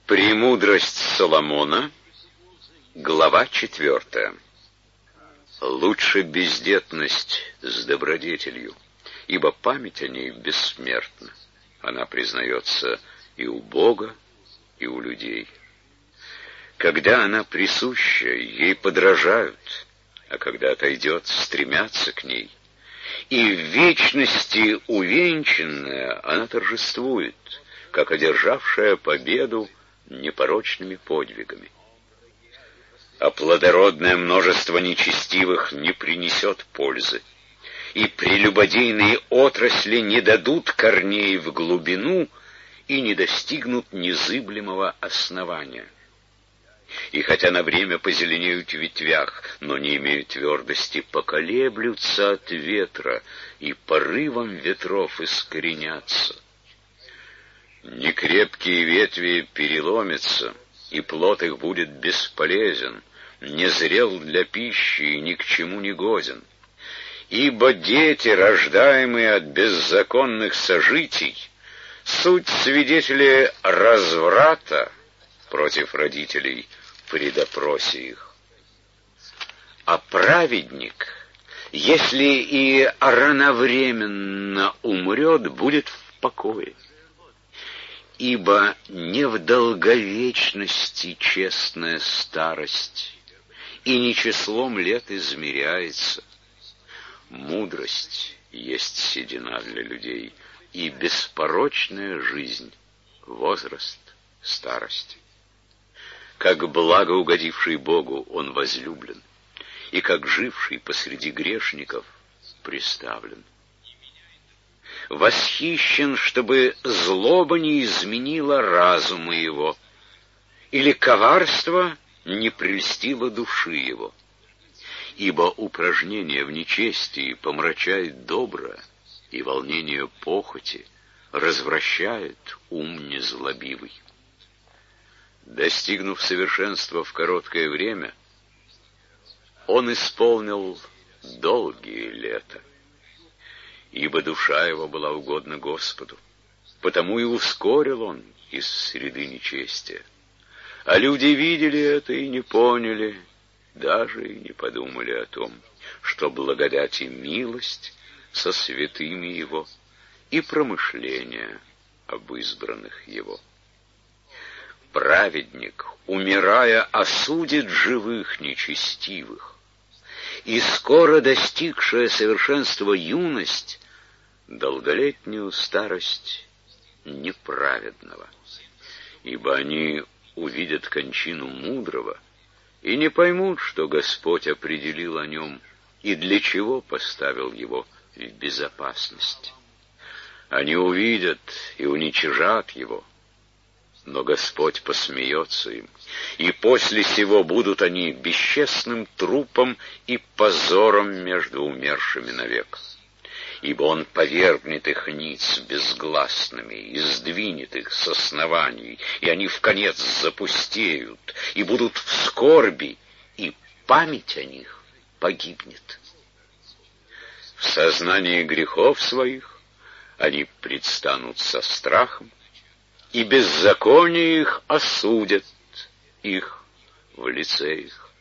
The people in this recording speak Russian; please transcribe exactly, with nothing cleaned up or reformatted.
Премудрость Соломона, глава четвертая. Лучше бездетность с добродетелью, ибо память о ней бессмертна. Она признается и у Бога, и у людей. Когда она присуща, ей подражают, а когда отойдет, стремятся к ней. И в вечности увенчанная она торжествует, как одержавшая победу непорочными подвигами. А плодородное множество нечестивых не принесет пользы, и прелюбодейные отрасли не дадут корней в глубину и не достигнут незыблемого основания. И хотя на время позеленеют в ветвях, но не имеют твердости, поколеблются от ветра и порывом ветров искоренятся. Некрепкие ветви переломятся, и плод их будет бесполезен, не зрел для пищи и ни к чему не годен. Ибо дети, рождаемые от беззаконных сожитий, суть свидетели разврата против родителей при допросе их. А праведник, если и рановременно умрет, будет в покое. Ибо не в долговечности честная старость, и не числом лет измеряется. Мудрость есть седина для людей, и беспорочная жизнь — возраст старости. Как благо угодивший Богу он возлюблен, и как живший посреди грешников приставлен. Восхищен, чтобы злоба не изменила разума его, или коварство не прельстило души его. Ибо упражнение в нечестии помрачает доброе, и волнение похоти развращает ум незлобивый. Достигнув совершенства в короткое время, он исполнил долгие лета, ибо душа его была угодна Господу, потому и ускорил он из среды нечестия. А люди видели это и не поняли, даже и не подумали о том, что благодать и милость со святыми его и промышления об избранных его. Праведник, умирая, осудит живых нечестивых, и скоро достигшая совершенства юность долголетнюю старость неправедного, ибо они увидят кончину мудрого и не поймут, что Господь определил о нем и для чего поставил его в безопасность. Они увидят и уничижат его, но Господь посмеется им, и после сего будут они бесчестным трупом и позором между умершими навек. Ибо Он повергнет их ниц безгласными и сдвинет их с оснований, и они вконец запустеют, и будут в скорби, и память о них погибнет. В сознании грехов своих они предстанут со страхом, и беззаконие их осудят их в лице их.